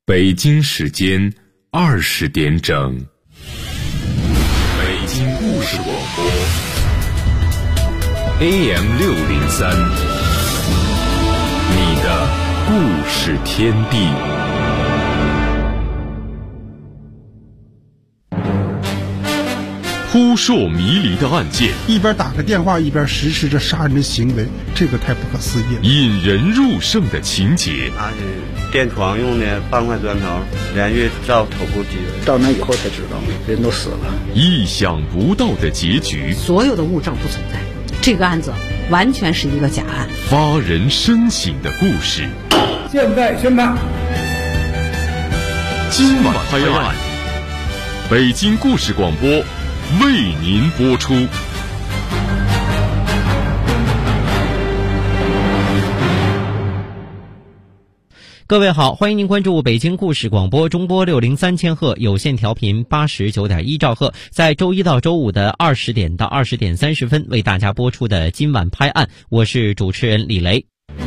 北京时间20点整，北京故事广播 AM603，你的故事天地。扑朔迷离的案件， 一边打个电话一边实施着杀人的行为，这个太不可思议了。 引人入胜的情节， 他是垫床用的半块砖头，连续照头部击人， 到那以后才知道人都死了。 意想不到的结局， 所有的物证不存在，这个案子完全是一个假案。 发人深省的故事， 现在宣判。 今晚拍案，北京故事广播为您播出。 各位好，欢迎您关注北京故事广播中波603千赫有线调频89.1兆赫，在周一到周五的20点到20点30分为大家播出的今晚拍案，我是主持人李雷。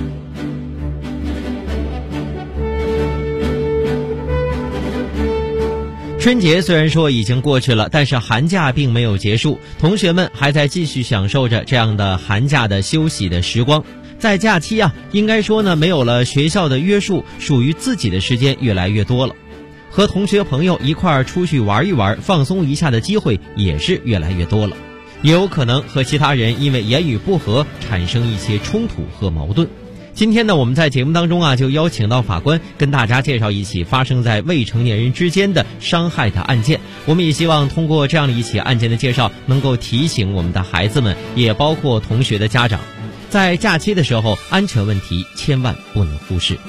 春节虽然说已经过去了，但是寒假并没有结束，同学们还在继续享受着这样的寒假的休息的时光。在假期应该说呢，没有了学校的约束，属于自己的时间越来越多了，和同学朋友一块儿出去玩一玩，放松一下的机会也是越来越多了，也有可能和其他人因为言语不合产生一些冲突和矛盾。今天呢，我们在节目当中就邀请到法官跟大家介绍一起发生在未成年人之间的伤害的案件。我们也希望通过这样的一起案件的介绍，能够提醒我们的孩子们，也包括同学的家长，在假期的时候，安全问题千万不能忽视。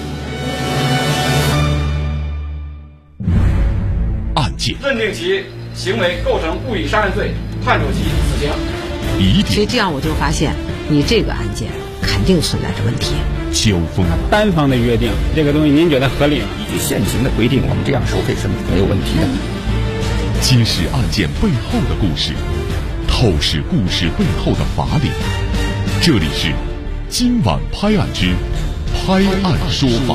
案件认定其行为构成故意杀人罪，判处其死刑。 疑点， 所以这样我就发现，你这个案件肯定存在着问题。 交锋， 单方的约定，这个东西您觉得合理吗？ 依据现行的规定，我们这样收费是没有问题的。 揭示案件背后的故事，透视故事背后的法理。这里是今晚拍案之拍案说法。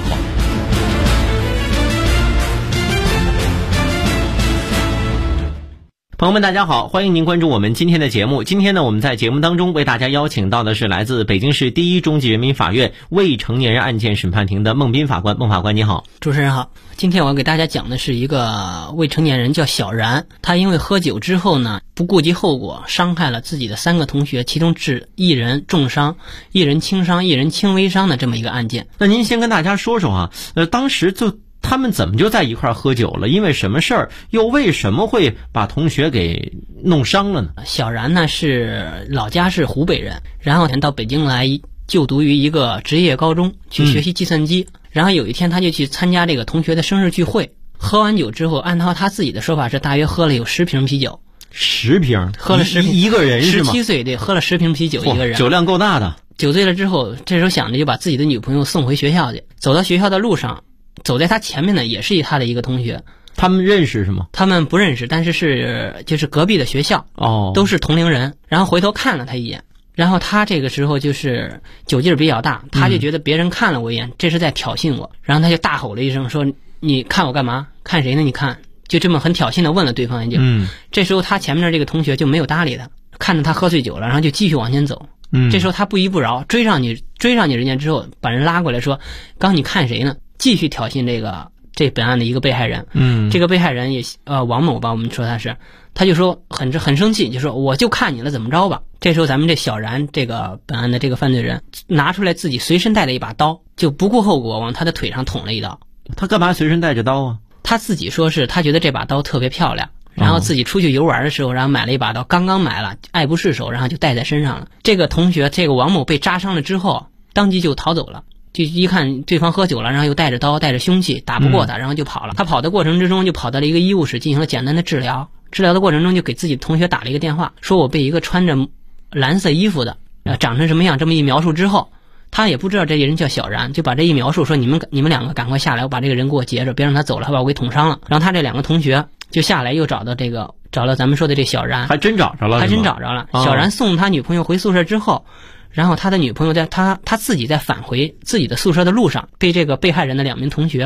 朋友们大家好，欢迎您关注我们今天的节目。今天呢，我们在节目当中为大家邀请到的是来自北京市第一中级人民法院未成年人案件审判庭的孟斌法官。孟法官你好。 主持人好，今天我要给大家讲的是一个未成年人叫小然，他因为喝酒之后呢，不顾及后果，伤害了自己的3个同学，其中致一人重伤，一人轻伤，一人轻微伤的这么一个案件。 那您先跟大家说说当时他们怎么就在一块喝酒了？因为什么事儿？又为什么会把同学给弄伤了呢？ 小然呢是老家是湖北人，然后到北京来就读于一个职业高中，去学习计算机。然后有一天他就去参加这个同学的生日聚会，喝完酒之后，按照他自己的说法是大约喝了有10瓶啤酒。 10瓶？喝了10瓶？一个人是吗 ？17岁对，喝了10瓶啤酒一个人。 酒量够大的。 酒醉了之后，这时候想着就把自己的女朋友送回学校去。走到学校的路上，走在他前面的也是他的一个同学。 他们认识是吗？ 他们不认识，但是就是隔壁的学校都是同龄人。然后回头看了他一眼，然后他这个时候就是酒劲儿比较大，他就觉得别人看了我一眼，这是在挑衅我，然后他就大吼了一声说：“你看我干嘛？看谁呢？你看！”就这么很挑衅的问了对方一句。这时候他前面的这个同学就没有搭理他，看着他喝醉酒了，然后就继续往前走。这时候他不依不饶，追上你人家之后，把人拉过来说：“刚你看谁呢？”继续挑衅这本案的一个被害人。这个被害人也王某吧，我们说他就说很生气，就说我就看你了，怎么着吧。这时候咱们这小然这个本案的这个犯罪人拿出来自己随身带的一把刀，就不顾后果往他的腿上捅了一刀。 他干嘛随身带着刀啊？ 他自己说是他觉得这把刀特别漂亮，然后自己出去游玩的时候，然后买了一把刀，刚刚买了，爱不释手，然后就带在身上了。这个同学这个王某被扎伤了之后，当即就逃走了。就一看对方喝酒了，然后又带着刀带着凶器，打不过他，然后就跑了。他跑的过程之中就跑到了一个医务室进行了简单的治疗的过程中就给自己同学打了一个电话，说我被一个穿着蓝色衣服的长成什么样，这么一描述之后，他也不知道这个人叫小然，就把这一描述说你们2个赶快下来，我把这个人给我截着，别让他走了，他把我给捅伤了。然后他这2个同学就下来又找到咱们说的这小然， 还真找着了。 小然送他女朋友回宿舍之后，然后他的女朋友他自己在返回自己的宿舍的路上，被这个被害人的2名同学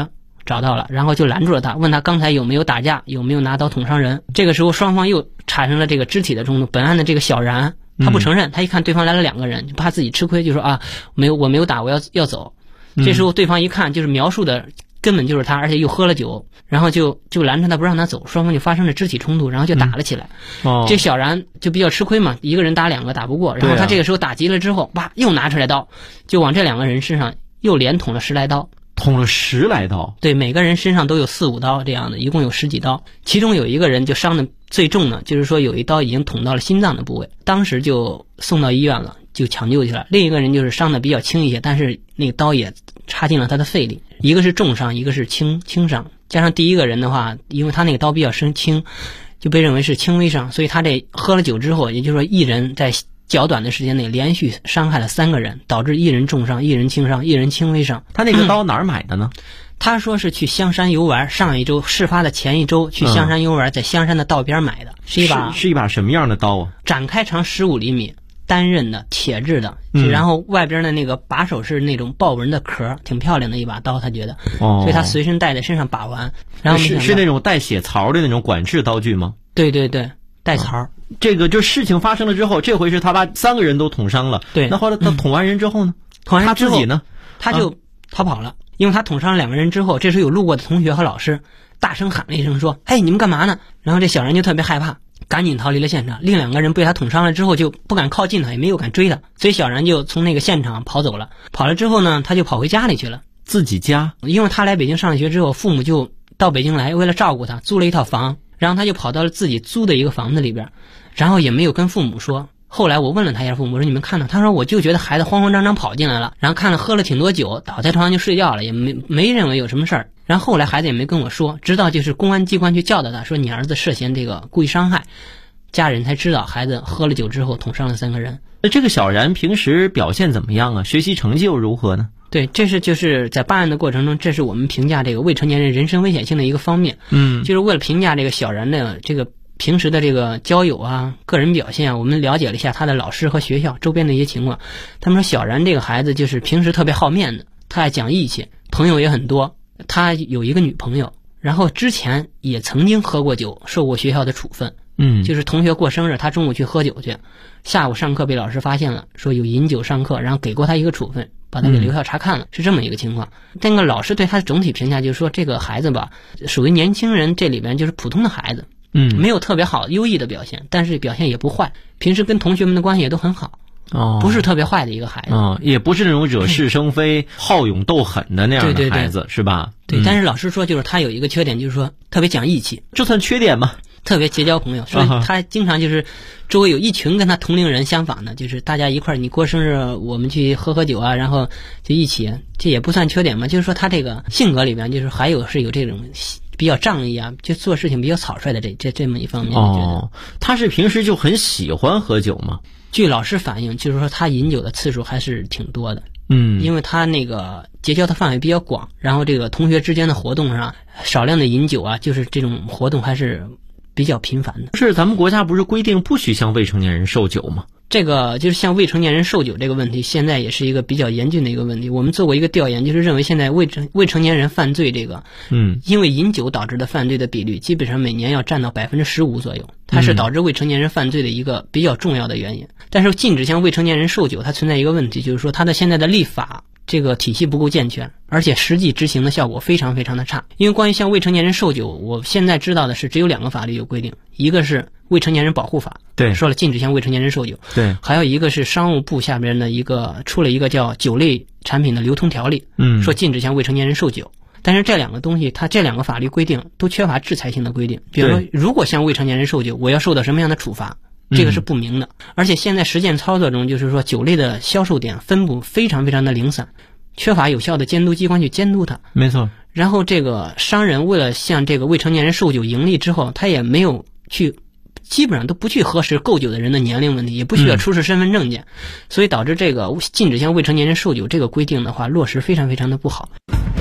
找到了，然后就拦住了他，问他刚才有没有打架，有没有拿刀捅伤人。这个时候双方又产生了这个肢体的冲突。本案的这个小然他不承认，他一看对方来了2个人，就怕自己吃亏，就说啊我没有打，我要走。这时候对方一看就是描述的根本就是他，而且又喝了酒，然后就拦着他不让他走，双方就发生了肢体冲突，然后就打了起来。这小然就比较吃亏嘛，一个人打2个打不过，然后他这个时候打急了之后，哇，又拿出来刀，就往这2个人身上又连捅了10来刀。 捅了10来刀？ 对，每个人身上都有4、5刀这样的，一共有10几刀。其中有一个人就伤的最重呢，就是说有一刀已经捅到了心脏的部位，当时就送到医院了，就抢救去了。另一个人就是伤的比较轻一些，但是那个刀也插进了他的肺里，一个是重伤，一个是轻伤。加上第一个人的话，因为他那个刀比较轻，就被认为是轻微伤，所以他这喝了酒之后，也就是说一人在较短的时间内连续伤害了3个人，导致一人重伤，一人轻伤，一人轻微伤。 他那个刀哪儿买的呢？ 他说是去香山游玩，上一周事发的前一周去香山游玩，在香山的道边买的，是一把什么样的刀啊？ 展开长15厘米，单刃的，铁质的，然后外边的那个把手是那种豹纹的壳，挺漂亮的一把刀，他觉得，所以他随身带在身上把玩。然后是那种带血槽的那种管制刀具吗？ 对，带槽。 这个就事情发生了之后，这回是他把3个人都捅伤了。 对， 那后来他捅完人之后呢？ 捅完人之后他自己呢？ 他就逃跑了，因为他捅伤了2个人之后，这时有路过的同学和老师大声喊了一声说：“哎，你们干嘛呢？”然后这小人就特别害怕，赶紧逃离了现场。另2个人被他捅伤了之后就不敢靠近他，也没有敢追他，所以小人就从那个现场跑走了。跑了之后呢，他就跑回家里去了， 自己家。 因为他来北京上学之后，父母就到北京来，为了照顾他，租了一套房，然后他就跑到了自己租的一个房子里边，然后也没有跟父母说。后来我问了他一下父母，我说你们看到？他说我就觉得孩子慌慌张张跑进来了，然后看了喝了挺多酒，倒在床上就睡觉了，也没认为有什么事儿。然后后来孩子也没跟我说，直到就是公安机关去教导他说你儿子涉嫌这个故意伤害，家人才知道孩子喝了酒之后捅伤了3个人。 那这个小然平时表现怎么样啊？学习成绩又如何呢？ 对，这是就是在办案的过程中，这是我们评价这个未成年人人身危险性的一个方面。就是为了评价这个小然的这个平时的这个交友啊、个人表现啊，我们了解了一下他的老师和学校周边的一些情况。他们说小然这个孩子就是平时特别好面子，他爱讲义气，朋友也很多。他有一个女朋友，然后之前也曾经喝过酒，受过学校的处分。就是同学过生日，他中午去喝酒去，下午上课被老师发现了，说有饮酒上课，然后给过他一个处分，把他给留校察看了，是这么一个情况。那个老师对他的总体评价就是说，这个孩子吧，属于年轻人这里边就是普通的孩子，没有特别好优异的表现，但是表现也不坏，平时跟同学们的关系也都很好。不是特别坏的一个孩子， 也不是那种惹是生非、好勇斗狠的那样的孩子，是吧？ 对，但是老师说就是他有一个缺点，就是说特别讲义气， 这算缺点吗？ 特别结交朋友，所以他经常就是周围有一群跟他同龄人相仿的，就是大家一块儿，你过生日我们去喝酒啊，然后就一起，这也不算缺点嘛。就是说他这个性格里边，就是还有是有这种比较仗义啊，就做事情比较草率的这么一方面。 他是平时就很喜欢喝酒吗？ 据老师反映，就是说他饮酒的次数还是挺多的。因为他那个结交的范围比较广，然后这个同学之间的活动上少量的饮酒啊，就是这种活动还是比较频繁的。 是咱们国家不是规定不许向未成年人售酒吗？ 这个就是向未成年人售酒这个问题，现在也是一个比较严峻的一个问题。我们做过一个调研，就是认为现在未成年人犯罪这个，因为饮酒导致的犯罪的比率，基本上每年要占到15%左右，它是导致未成年人犯罪的一个比较重要的原因。但是禁止向未成年人售酒，它存在一个问题，就是说它的现在的立法这个体系不够健全，而且实际执行的效果非常非常的差。因为关于向未成年人售酒，我现在知道的是只有2个法律有规定，一个是未成年人保护法， 对， 说了禁止向未成年人售酒， 对， 还有一个是商务部下边的出了一个叫酒类产品的流通条例，说禁止向未成年人售酒。但是这2个东西，它这2个法律规定都缺乏制裁性的规定，比如说如果向未成年人售酒，我要受到什么样的处罚，这个是不明的。而且现在实践操作中，就是说酒类的销售点分布非常非常的零散，缺乏有效的监督机关去监督它。 没错。 然后这个商人为了向这个未成年人售酒盈利之后，他也没有去，基本上都不去核实购酒的人的年龄问题，也不需要出示身份证件，所以导致这个禁止向未成年人售酒这个规定的话，落实非常非常的不好。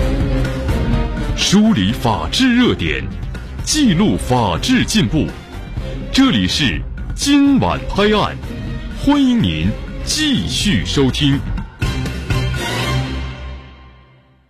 梳理法治热点，记录法治进步，这里是今晚拍案，欢迎您继续收听。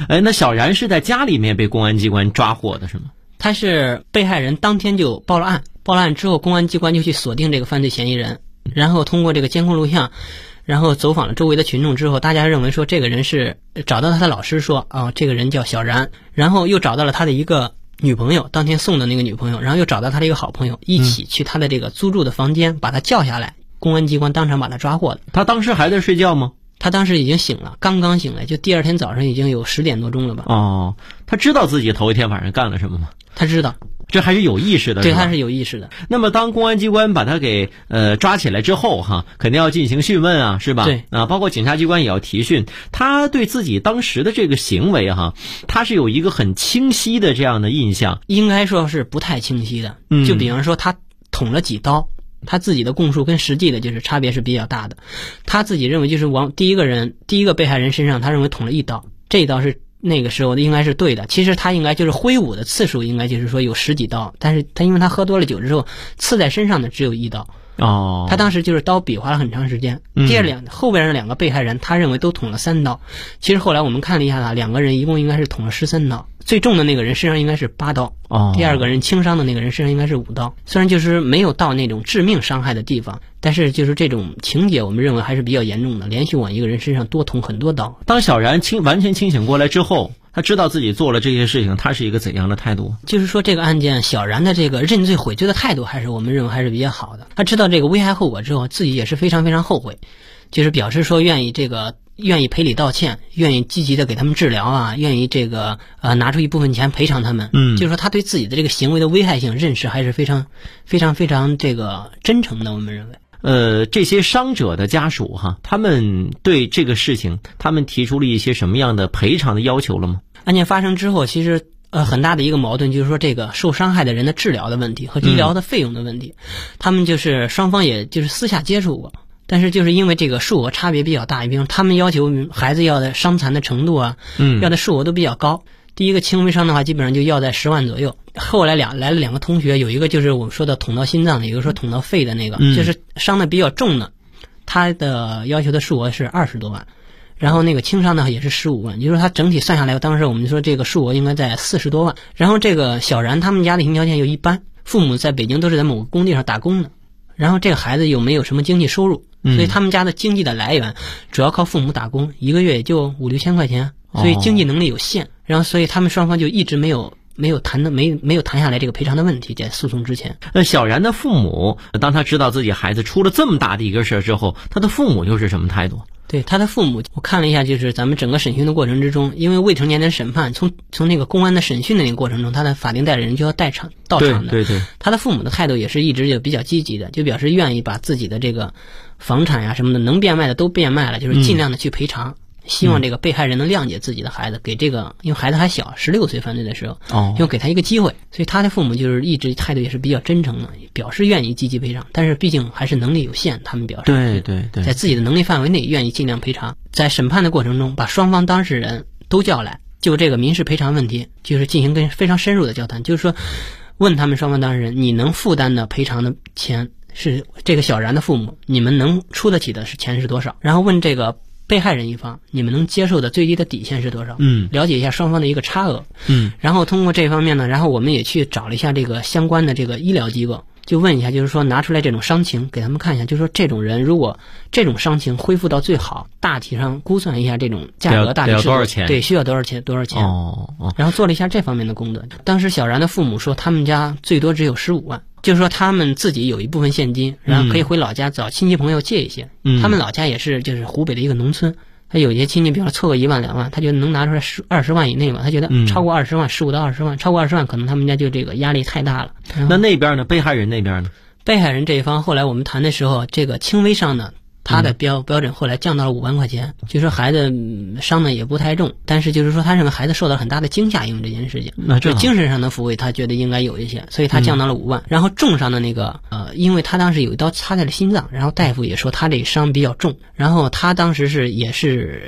那小然是在家里面被公安机关抓获的是吗？ 他是被害人当天就报了案，报了案之后公安机关就去锁定这个犯罪嫌疑人，然后通过这个监控录像，然后走访了周围的群众之后，大家认为说这个人是找到他的老师说这个人叫小然，然后又找到了他的一个女朋友，当天送的那个女朋友，然后又找到他的一个好朋友，一起去他的这个租住的房间把他叫下来，公安机关当场把他抓获的。 他当时还在睡觉吗？ 他当时已经醒了，刚刚醒来，就第二天早上已经有10点多钟了吧。 他知道自己头一天晚上干了什么吗？ 他知道， 这还是有意识的。 对，他是有意识的。 那么当公安机关把他给抓起来之后肯定要进行讯问是吧？ 对包括检察机关也要提讯。他对自己当时的这个行为他是有一个很清晰的这样的印象。 应该说是不太清晰的。就比方说他捅了几刀，他自己的供述跟实际的就是差别是比较大的。他自己认为就是往第一个被害人身上，他认为捅了1刀，这一刀是那个时候应该是对的。其实他应该就是挥舞的次数应该就是说有10几刀，但是他因为他喝多了酒之后，刺在身上的只有1刀。他当时就是刀比划了很长时间。后边的2个被害人他认为都捅了3刀，其实后来我们看了一下2个人一共应该是捅了13刀，最重的那个人身上应该是8刀，第2个人轻伤的那个人身上应该是5刀。虽然就是没有到那种致命伤害的地方，但是就是这种情节我们认为还是比较严重的，连续往一个人身上多捅很多刀。 当小然完全清醒过来之后，他知道自己做了这些事情，他是一个怎样的态度？ 就是说这个案件小然的这个认罪悔罪的态度还是我们认为还是比较好的。他知道这个危害后果之后，自己也是非常非常后悔，就是表示说愿意赔礼道歉，愿意积极的给他们治疗愿意拿出一部分钱赔偿他们。就是说他对自己的这个行为的危害性认识还是非常非常非常这个真诚的，我们认为。 这些伤者的家属他们对这个事情他们提出了一些什么样的赔偿的要求了吗？ 案件发生之后，其实很大的一个矛盾就是说这个受伤害的人的治疗的问题和医疗的费用的问题。他们就是双方也就是私下接触过，但是就是因为这个数额差别比较大，比如他们要求孩子要的伤残的程度要的数额都比较高。第一个轻微伤的话基本上就要在10万左右，后来来了2个同学，有一个就是我们说的捅到心脏的，有一个说捅到肺的那个，就是伤的比较重的，他的要求的数额是20多万，然后那个轻伤的也是15万，也就是说他整体算下来，当时我们说这个数额应该在40多万。然后这个小然他们家的经济条件又一般，父母在北京都是在某个工地上打工的，然后这个孩子又没有什么经济收入，所以他们家的经济的来源主要靠父母打工，一个月也就5、6千块钱，所以经济能力有限。然后所以他们双方就一直没有谈下来这个赔偿的问题，在诉讼之前。 小然的父母当他知道自己孩子出了这么大的一个事之后，他的父母又是什么态度？ 对他的父母，我看了一下，就是咱们整个审讯的过程之中，因为未成年人审判，从那个公安的审讯的那个过程中，他的法定代理人就要到场的。对，他的父母的态度也是一直就比较积极的，就表示愿意把自己的这个房产什么的能变卖的都变卖了，就是尽量的去赔偿。希望这个被害人能谅解自己的孩子，给这个因为孩子还小，16岁犯罪的时候，要给他一个机会，所以他的父母就是一直态度也是比较真诚的，表示愿意积极赔偿，但是毕竟还是能力有限，他们表示对， 在自己的能力范围内愿意尽量赔偿。在审判的过程中，把双方当事人都叫来，就这个民事赔偿问题，就是进行非常深入的交谈，就是说问他们双方当事人，你能负担的赔偿的钱是这个小然的父母，你们能出得起的钱是多少？然后问这个被害人一方，你们能接受的最低的底线是多少？了解一下双方的一个差额。然后通过这方面呢，然后我们也去找了一下这个相关的这个医疗机构，就问一下，就是说拿出来这种伤情给他们看一下，就是说这种人如果这种伤情恢复到最好，大体上估算一下这种价格大体是多少钱？ 对，需要多少钱？然后做了一下这方面的工作。当时小然的父母说，他们家最多只有15万。就是说他们自己有一部分现金，然后可以回老家找亲戚朋友借一些。他们老家也是就是湖北的一个农村，他有一些亲戚比方说凑个1万2万，他就能拿出来20万以内嘛，他觉得超过20万，15到20万，超过20万可能他们家就这个压力太大了。 那边呢？被害人那边呢？ 被害人这一方后来我们谈的时候，这个轻微伤呢，他的标准后来降到了5万块钱，就说孩子伤的也不太重，但是就是说他认为孩子受到很大的惊吓，因为这件事情，就精神上的抚慰他觉得应该有一些，所以他降到了5万。然后重伤的那个因为他当时有一刀插在了心脏，然后大夫也说他这伤比较重，然后他当时也是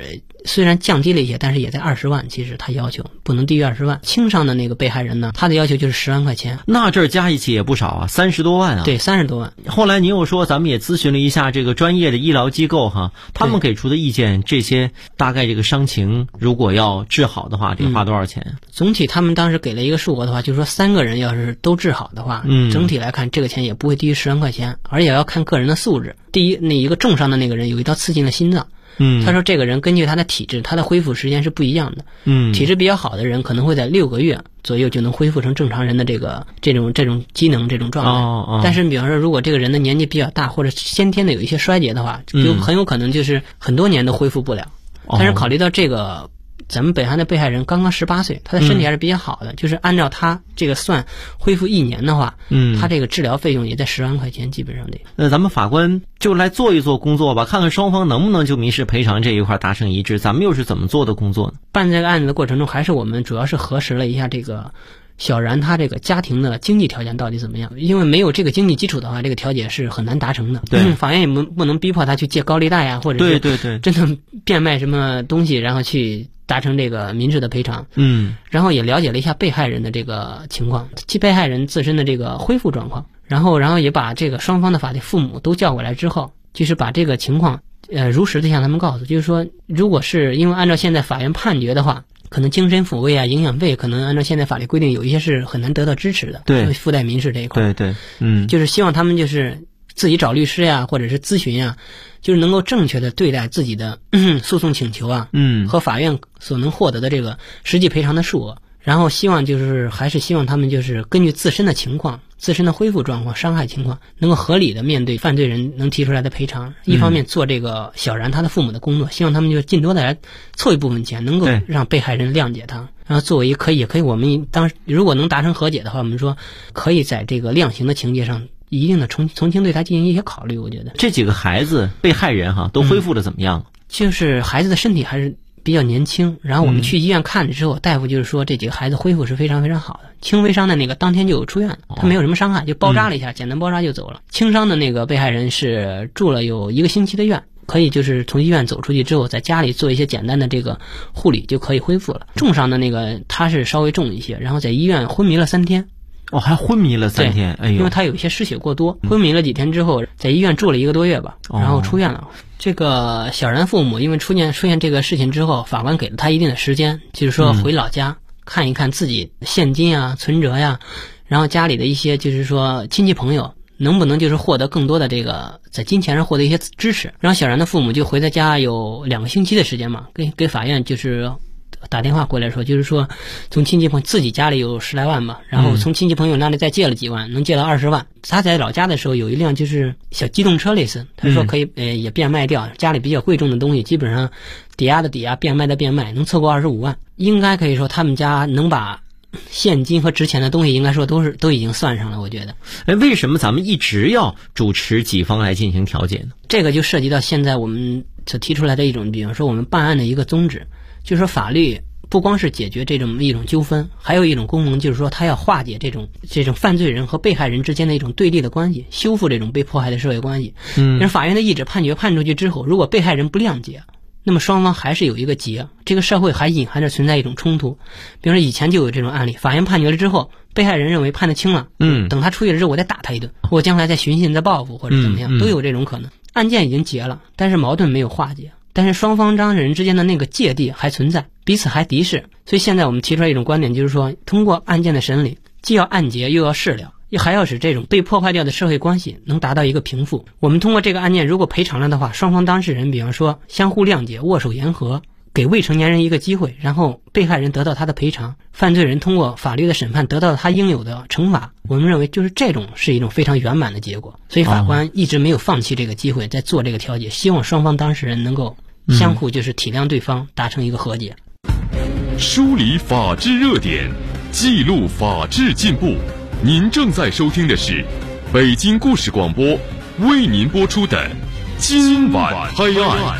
虽然降低了一些，但是也在20万，其实他要求不能低于20万。轻伤的那个被害人呢，他的要求就是10万块钱。 那这加一起也不少啊，30多万啊。 对，30多万。 后来您又说咱们也咨询了一下这个专业的医疗机构哈，他们给出的意见，这些大概这个伤情如果要治好的话，得花多少钱？ 总体他们当时给了一个数额的话，就是说3个人要是都治好的话，整体来看这个钱也不会低于10万块钱，而且要看个人的素质。第一，那一个重伤的那个人有一刀刺进了心脏。他说这个人根据他的体质，他的恢复时间是不一样的。体质比较好的人可能会在6个月左右就能恢复成正常人的这种机能这种状态。但是比方说如果这个人的年纪比较大，或者先天的有一些衰竭的话，就很有可能就是很多年都恢复不了。但是考虑到这个咱们北韩的被害人刚刚18岁，他的身体还是比较好的，就是按照他这个算恢复1年的话，他这个治疗费用也在10万块钱基本上得。 那咱们法官就来做一做工作吧，看看双方能不能就民事赔偿这一块达成一致。咱们又是怎么做的工作呢？ 办这个案子的过程中，还是我们主要是核实了一下这个小然他这个家庭的经济条件到底怎么样，因为没有这个经济基础的话，这个调解是很难达成的。对，法院也不能逼迫他去借高利贷啊，或者是真的变卖什么东西，然后去达成这个民事的赔偿。然后也了解了一下被害人的这个情况，其被害人自身的这个恢复状况，然后也把这个双方的法定父母都叫过来之后，就是把这个情况如实的向他们告诉，就是说如果是因为按照现在法院判决的话，可能精神抚慰啊、营养费，可能按照现在法律规定，有一些是很难得到支持的。对，附带民事这一块。对，就是希望他们就是自己找律师呀，或者是咨询呀，就是能够正确的对待自己的诉讼请求啊，和法院所能获得的这个实际赔偿的数额。然后还是希望他们就是根据自身的情况、自身的恢复状况、伤害情况，能够合理的面对犯罪人能提出来的赔偿。一方面做这个小然他的父母的工作，希望他们就尽多的来凑一部分钱，能够让被害人谅解他。然后作为也可以，我们如果能达成和解的话，我们说可以在这个量刑的情节上一定的从轻对他进行一些考虑。我觉得这几个孩子被害人都恢复的怎么样？ 就是孩子的身体还是比较年轻，然后我们去医院看了之后，大夫就是说这几个孩子恢复是非常非常好的。轻微伤的那个当天就有出院，他没有什么伤害，就包扎了一下，简单包扎就走了。轻伤的那个被害人是住了有1个星期的院，可以就是从医院走出去之后，在家里做一些简单的这个护理就可以恢复了。重伤的那个他是稍微重一些，然后在医院昏迷了3天。 还昏迷了3天，哎呦！ 因为他有一些失血过多，昏迷了几天之后，在医院住了1个多月吧，然后出院了。这个小然父母因为出现这个事情之后，法官给了他一定的时间，就是说回老家看一看自己现金啊、存折呀，然后家里的一些就是说亲戚朋友能不能就是获得更多的这个在金钱上获得一些支持。然后小然的父母就回在家有2个星期的时间嘛，给法院就是打电话过来说，就是说从亲戚朋友自己家里有10来万吧，然后从亲戚朋友那里再借了几万，能借到20万。他在老家的时候有一辆就是小机动车类似，他说可以也变卖掉，家里比较贵重的东西基本上抵押的抵押，变卖的变卖，能凑够25万。应该可以说他们家能把现金和值钱的东西应该说都已经算上了，我觉得。 为什么咱们一直要主持己方来进行调解呢？ 这个就涉及到现在我们所提出来的一种，比方说我们办案的一个宗旨，就是说法律不光是解决这种一种纠纷，还有一种功能，就是说它要化解这种犯罪人和被害人之间的一种对立的关系，修复这种被迫害的社会关系。但是法院的意志判决判出去之后，如果被害人不谅解，那么双方还是有一个结，这个社会还隐含着存在一种冲突。比如说以前就有这种案例，法院判决了之后，被害人认为判得轻了，等他出狱了之后我再打他一顿，我将来再寻衅再报复或者怎么样，都有这种可能。案件已经结了，但是矛盾没有化解，但是双方当事人之间的那个芥蒂还存在，彼此还敌视。所以现在我们提出来一种观点，就是说通过案件的审理，既要案结又要事了，还要使这种被破坏掉的社会关系能达到一个平复。我们通过这个案件如果赔偿了的话，双方当事人比方说相互谅解，握手言和，给未成年人一个机会，然后被害人得到他的赔偿，犯罪人通过法律的审判得到他应有的惩罚，我们认为就是这种是一种非常圆满的结果。所以法官一直没有放弃这个机会，在做这个调解，希望双方当事人能够相互就是体谅对方，达成一个和解。 梳理法治热点，记录法治进步。您正在收听的是北京故事广播为您播出的今晚拍案。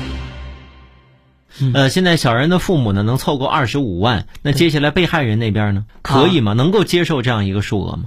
现在小人的父母呢能凑够25万，那接下来被害人那边呢，可以吗？能够接受这样一个数额吗？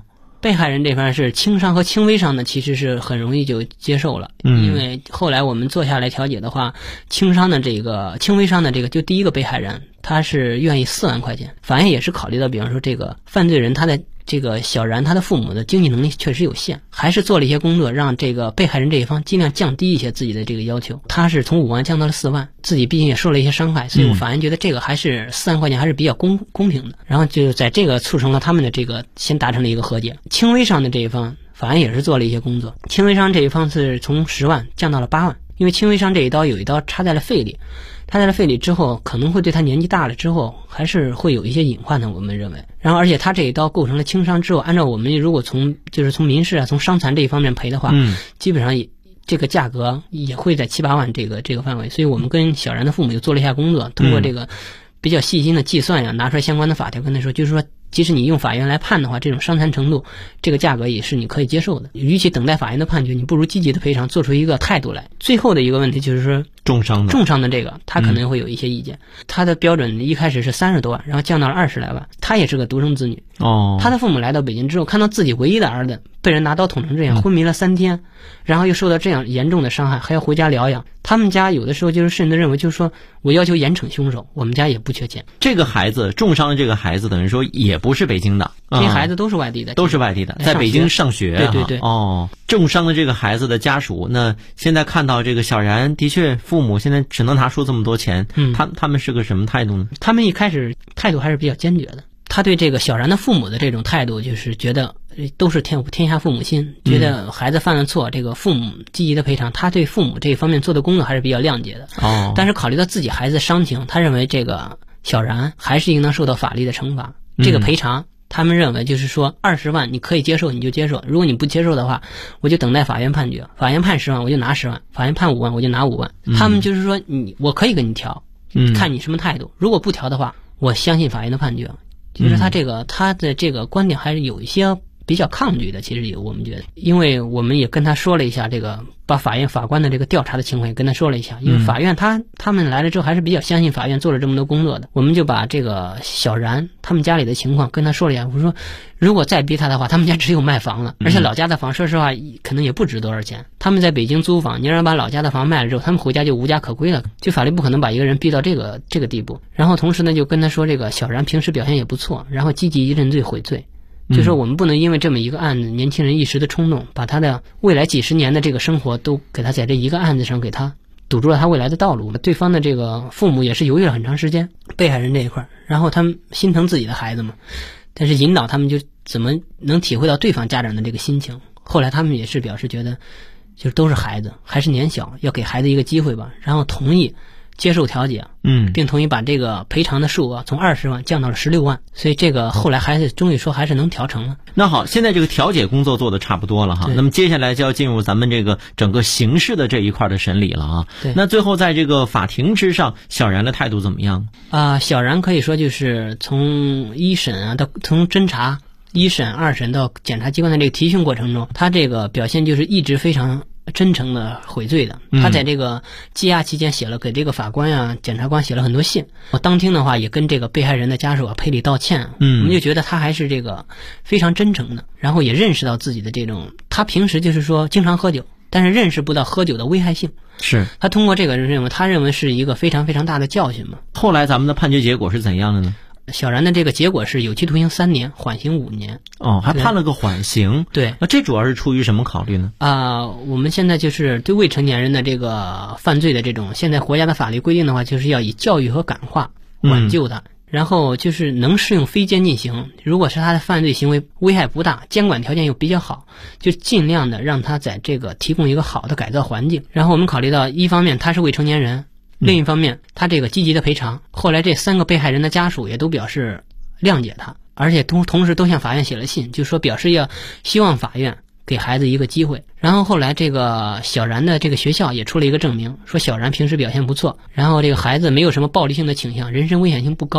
被害人这方是轻伤和轻微伤的，其实是很容易就接受了，因为后来我们坐下来调解的话，轻微伤的这个就第一个被害人，他是愿意4万块钱，法院也是考虑到，比方说这个犯罪人他的这个小然他的父母的经济能力确实有限，还是做了一些工作，让这个被害人这一方尽量降低一些自己的这个要求。他是从5万降到了4万，自己毕竟也受了一些伤害，所以我法院觉得这个还是4万块钱还是比较公平的。然后就在这个促成了他们的这个先达成了一个和解。轻微伤的这一方，法院也是做了一些工作，轻微伤这一方是从10万降到了8万，因为轻微伤这一刀有一刀插在了肺里。插在了肺里之后，可能会对他年纪大了之后还是会有一些隐患的，我们认为。然后而且他这一刀构成了轻伤之后，按照我们如果从民事从伤残这一方面赔的话，基本上这个价格也会在7、8万这个范围。所以我们跟小然的父母又做了一下工作，通过这个比较细心的计算呀，拿出来相关的法条跟他说，就是说即使你用法院来判的话，这种伤残程度这个价格也是你可以接受的。与其等待法院的判决，你不如积极的赔偿，做出一个态度来。最后的一个问题就是说重伤的这个他可能会有一些意见，他的标准一开始是30多万，然后降到了20来万。他也是个独生子女，他的父母来到北京之后，看到自己唯一的儿子被人拿刀捅成这样，昏迷了3天，然后又受到这样严重的伤害，还要回家疗养。他们家有的时候就是甚至认为，就是说我要求严惩凶手，我们家也不缺钱。 这个孩子重伤的这个孩子等于说也不是北京的， 这些孩子都是外地的， 在北京上学。 对。 重伤的这个孩子的家属，那现在看到这个小然的确父母现在只能拿出这么多钱，他们是个什么态度呢？ 他们一开始态度还是比较坚决的。他对这个小然的父母的这种态度，就是觉得都是天下父母心，觉得孩子犯了错，这个父母积极的赔偿。他对父母这一方面做的工作还是比较谅解的。但是考虑到自己孩子的伤情，他认为这个小然还是应当受到法律的惩罚。这个赔偿，他们认为就是说20万你可以接受你就接受，如果你不接受的话，我就等待法院判决。法院判10万我就拿10万，法院判5万我就拿5万。他们就是说我可以跟你调，看你什么态度。如果不调的话，我相信法院的判决。就是他的这个观点还是有一些比较抗拒的。其实我们觉得，因为我们也跟他说了一下这个，把法院法官的这个调查的情况也跟他说了一下。因为法院他们来了之后还是比较相信法院做了这么多工作的。我们就把这个小然他们家里的情况跟他说了一下。我说如果再逼他的话，他们家只有卖房了，而且老家的房说实话可能也不值多少钱。他们在北京租房，你让人把老家的房卖了之后，他们回家就无家可归了。就法律不可能把一个人逼到这个地步。然后同时呢，就跟他说这个小然平时表现也不错，然后积极认罪悔罪。就是说我们不能因为这么一个案子，年轻人一时的冲动，把他的未来几十年的这个生活都给他在这一个案子上给他堵住了他未来的道路。对方的这个父母也是犹豫了很长时间，被害人这一块，然后他们心疼自己的孩子嘛，但是引导他们就怎么能体会到对方家长的这个心情。后来他们也是表示觉得就是都是孩子，还是年小，要给孩子一个机会吧，然后同意接受调解，并同意把这个赔偿的数额从20万降到了16万，所以这个后来还是终于说还是能调成了。 那好，现在这个调解工作做的差不多了哈，那么接下来就要进入咱们这个整个刑事的这一块的审理了啊。 对， 那最后在这个法庭之上，小然的态度怎么样？ 小然可以说就是从一审到从侦查1审、2审到检察机关的这个提讯过程中，他这个表现就是一直非常真诚的悔罪的。他在这个羁押期间写了给这个法官呀、检察官写了很多信。我当庭的话也跟这个被害人的家属赔礼道歉。我们就觉得他还是这个非常真诚的，然后也认识到自己的这种，他平时就是说经常喝酒，但是认识不到喝酒的危害性。 是他通过这个他认为是一个非常非常大的教训嘛。 后来咱们的判决结果是怎样的呢？ 小然的这个结果是有期徒刑3年，缓刑5年。 还判了个缓刑。 对， 那这主要是出于什么考虑呢？ 我们现在就是对未成年人的这个犯罪的这种，现在国家的法律规定的话，就是要以教育和感化挽救他，然后就是能适用非监禁刑。如果是他的犯罪行为危害不大，监管条件又比较好，就尽量的让他在这个提供一个好的改造环境。然后我们考虑到一方面他是未成年人，另一方面他这个积极的赔偿。后来这3个被害人的家属也都表示谅解他，而且同时都向法院写了信，就说表示要希望法院给孩子一个机会。然后后来这个小然的这个学校也出了一个证明，说小然平时表现不错，然后这个孩子没有什么暴力性的倾向，人身危险性不高。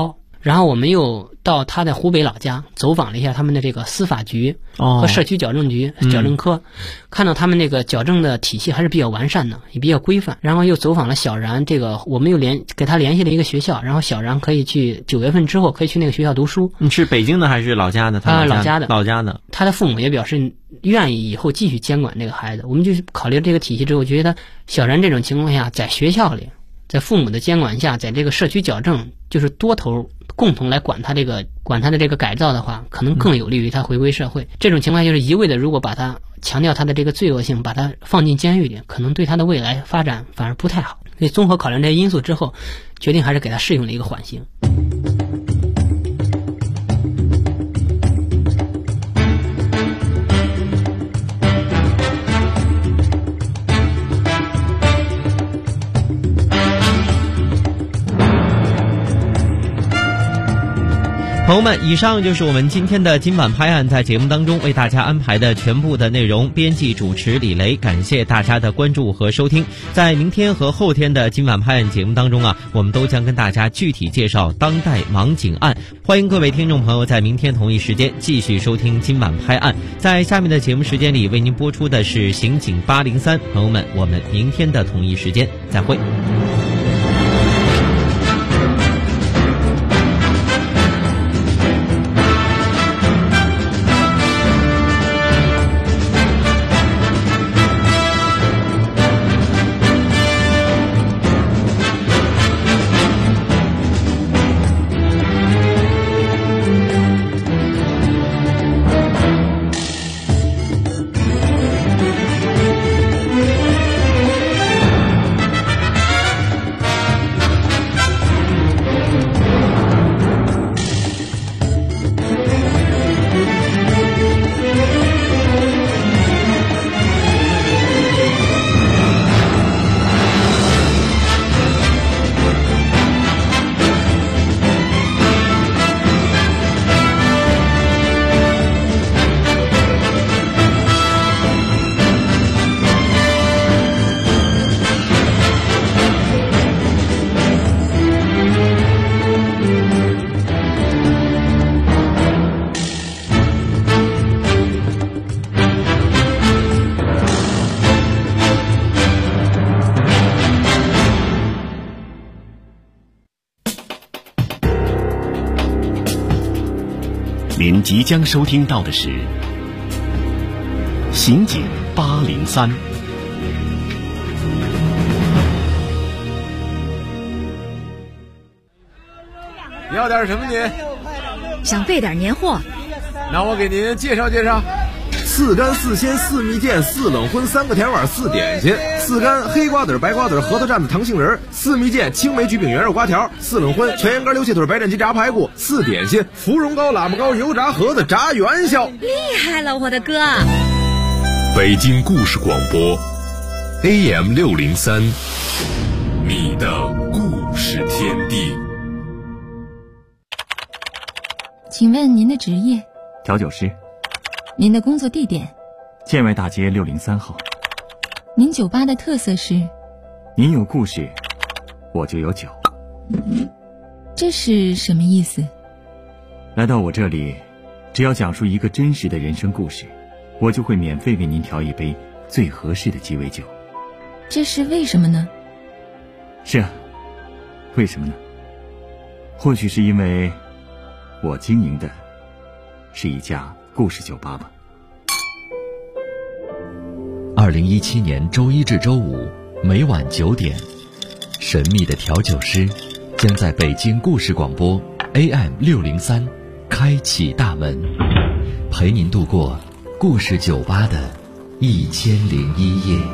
然后我们又到他的湖北老家走访了一下他们的这个司法局和社区矫正局、矫正科，看到他们那个矫正的体系还是比较完善的，也比较规范。然后又走访了小然，这个我们又给他联系了一个学校，然后小然可以去9月份之后可以去那个学校读书。 你是北京的还是老家的？ 老家的。 老家的。 他的父母也表示愿意以后继续监管这个孩子。我们就考虑这个体系之后，觉得小然这种情况下，在学校里，在父母的监管下，在这个社区矫正，就是多头共同来管他的这个改造的话，可能更有利于他回归社会。这种情况就是一味的，如果把他强调他的这个罪恶性，把他放进监狱里，可能对他的未来发展反而不太好。所以综合考量这些因素之后，决定还是给他适用了一个缓刑。 朋友们，以上就是我们今天的今晚拍案，在节目当中为大家安排的全部的内容。编辑主持李雷，感谢大家的关注和收听。在明天和后天的今晚拍案节目当中我们都将跟大家具体介绍当代盲井案。欢迎各位听众朋友在明天同一时间继续收听今晚拍案。在下面的节目时间里为您播出的是刑警803。朋友们，我们明天的同一时间再会。 您即将收听到的是《刑警803》。 要点什么您？ 想备点年货。 那我给您介绍介绍。 4干4鲜4蜜饯4冷荤3个甜碗4点心，4干黑瓜子白瓜子核桃蘸子糖杏仁，4蜜饯青梅焗饼圆肉瓜条，4冷荤全羊肝溜蟹腿白斩鸡炸排骨，4点心芙蓉糕喇嘛糕油炸盒子炸元宵。 厉害了，我的哥！ 北京故事广播 AM 603，你的故事天地。 请问您的职业？ 调酒师。 您的工作地点？ 建外大街603号。 您酒吧的特色是？ 您有故事，我就有酒。 这是什么意思？ 来到我这里，只要讲述一个真实的人生故事，我就会免费为您调一杯最合适的鸡尾酒。 这是为什么呢？ 是啊，为什么呢？或许是因为我经营的是一家故事酒吧吧。 2017年周一至周五每晚9点，神秘的调酒师将在北京故事广播 AM 603开启大门，陪您度过故事酒吧的1001夜。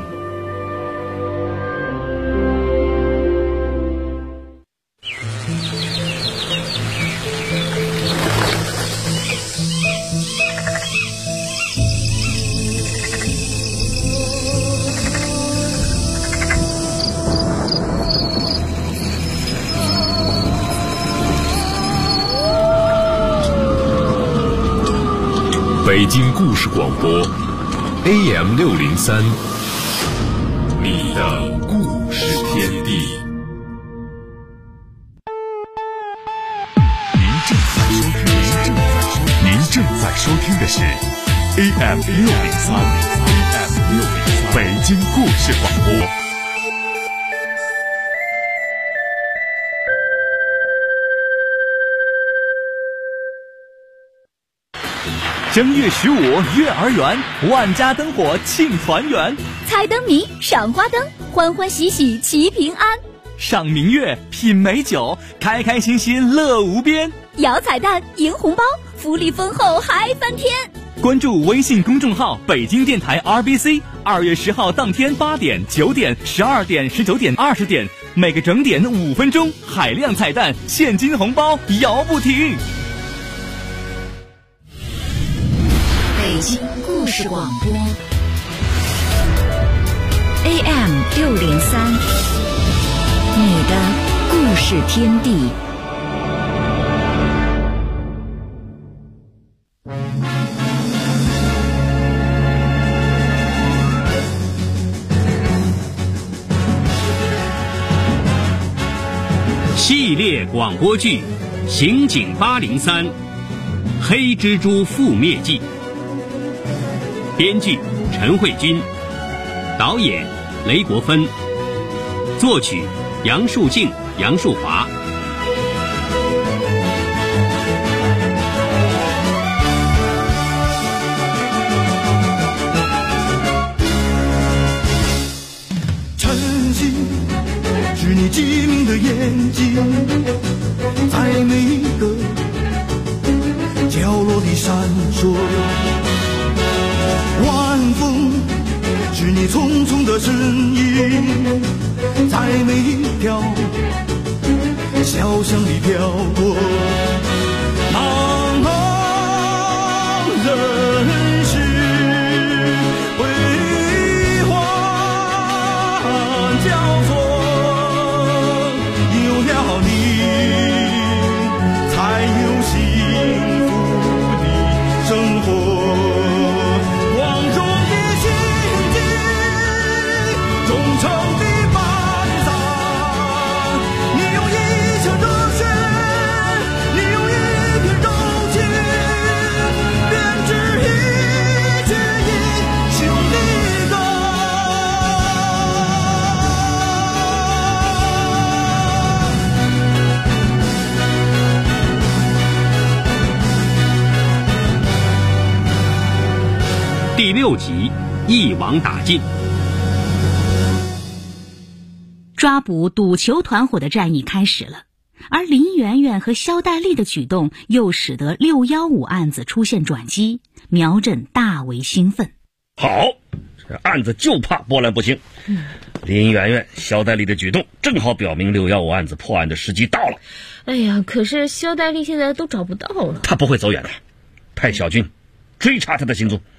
北京故事广播 AM 603，你的故事天地。 是 AM 603，北京故事广播。 正月15月儿圆，万家灯火庆团圆， 猜灯谜，赏花灯，欢欢喜喜齐平安。 赏明月，品美酒，开开心心乐无边。 摇彩蛋，赢红包，福利丰厚嗨翻天。 关注微信公众号北京电台 RBC， 2月10号当天8点、9点、12点、19点、20点，每个整点5分钟，海量彩蛋，现金红包摇不停。 北京故事广播 AM 603，你的故事天地。 系列广播剧《刑警803黑蜘蛛覆灭记》，编剧陈慧君，导演雷国芬，作曲杨树静、杨树华。 晨曦是你机灵的眼睛，在每一个角落里闪烁。晚风是你匆匆的身影，在每一条小巷里飘过。茫茫人世辉煌交错，有了你才有幸福的生活。 第6集，一网打尽。 抓捕赌球团伙的战役开始了，而林媛媛和肖黛丽的举动又使得615案子出现转机，苗振大为兴奋。 好，这案子就怕波澜不惊。林媛媛、肖黛丽的举动正好表明615案子破案的时机到了。 哎呀，可是肖黛丽现在都找不到了。 她不会走远的，派小军追查她的行踪。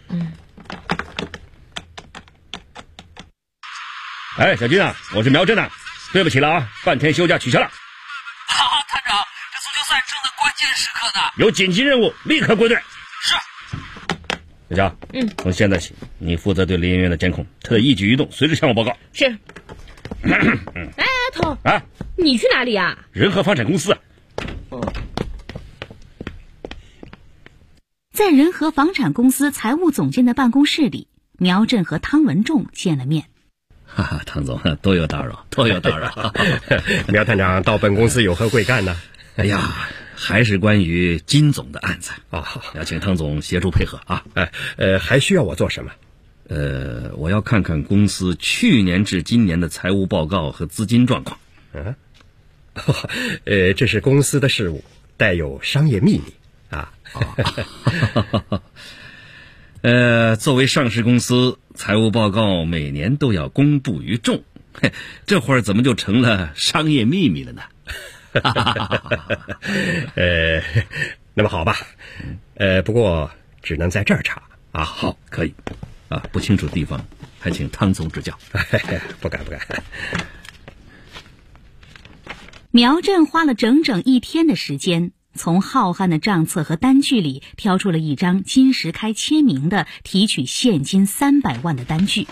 哎，小军啊，我是苗振啊，对不起了啊，半天休假取消了。 好，探长，这足球赛正在关键时刻呢。 有紧急任务，立刻归队。 是。 小佳，从现在起，你负责对林媛媛的监控，她的一举一动随时向我报告。 是。哎，头啊， 你去哪里啊？ 仁和房产公司。 在仁和房产公司财务总监的办公室里，苗振和汤文仲见了面。 哈哈，汤总，多有打扰，多有打扰。 苗探长到本公司有何贵干呢？ 哎呀，还是关于金总的案子啊，要请汤总协助配合啊。 还需要我做什么？ 我要看看公司去年至今年的财务报告和资金状况。 这是公司的事务，带有商业秘密啊。 作为上市公司，财务报告每年都要公布于众，这会儿怎么就成了商业秘密了呢？ 那么好吧，不过只能在这儿查啊。 好，可以啊，不清楚地方还请汤总指教。 不敢。 苗振花了整整1天的时间，从浩瀚的账册和单据里挑出了一张金石开签名的提取现金300万的单据。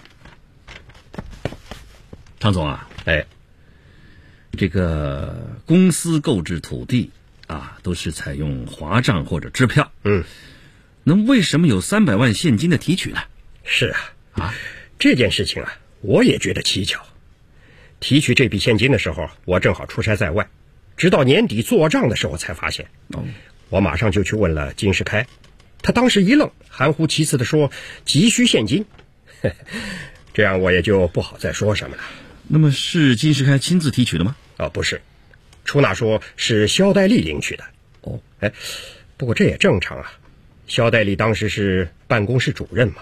汤总啊，这个公司购置土地啊，都是采用划账或者支票。 那为什么有300万现金的提取呢？ 是啊，这件事情啊，我也觉得蹊跷。提取这笔现金的时候，我正好出差在外，直到年底做账的时候才发现。我马上就去问了金世开，他当时一愣，含糊其辞地说急需现金。这样我也就不好再说什么了。 那么是金世开亲自提取的吗？ 不是，出纳说是肖代丽领取的。不过这也正常啊，肖代丽当时是办公室主任嘛。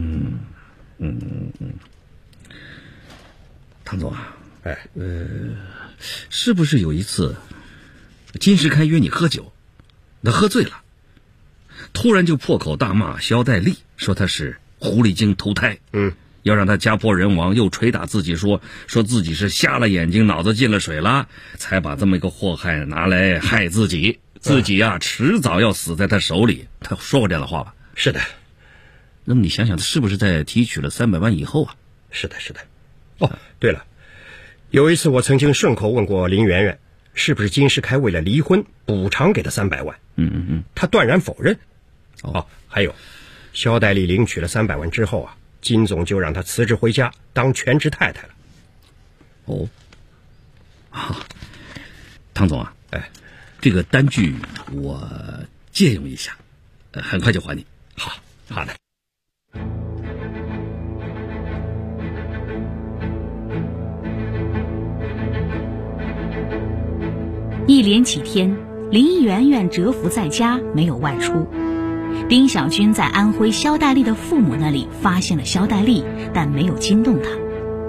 唐总啊，是不是有一次金世开约你喝酒，他喝醉了，突然就破口大骂肖代丽，说他是狐狸精投胎，要让他家破人亡，又捶打自己说自己是瞎了眼睛，脑子进了水了，才把这么一个祸害拿来害自己，自己啊迟早要死在他手里。他说过这样的话吧？ 是的。 那么你想想，他是不是在提取了300万以后啊？ 是的。对了，有一次我曾经顺口问过林媛媛，是不是金世开为了离婚补偿给他300万？他断然否认。还有，肖代丽领取了300万之后啊，金总就让他辞职回家当全职太太了。 唐总啊，这个单据我借用一下，很快就还你。 好的。 一连几天，林媛媛蛰伏在家，没有外出。丁小军在安徽肖代丽的父母那里发现了肖代丽，但没有惊动她。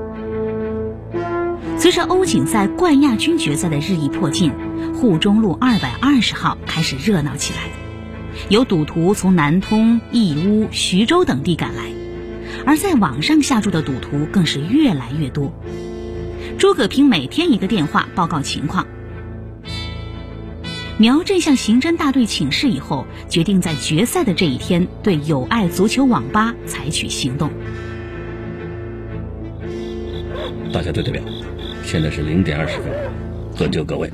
随着欧锦赛冠亚军决赛的日益迫近，沪中路220号开始热闹起来，有赌徒从南通、义乌、徐州等地赶来，而在网上下注的赌徒更是越来越多。诸葛平每天一个电话报告情况。苗振向刑侦大队请示以后，决定在决赛的这一天对友爱足球网吧采取行动。 大家对对表，现在是0点20分，喝酒各位。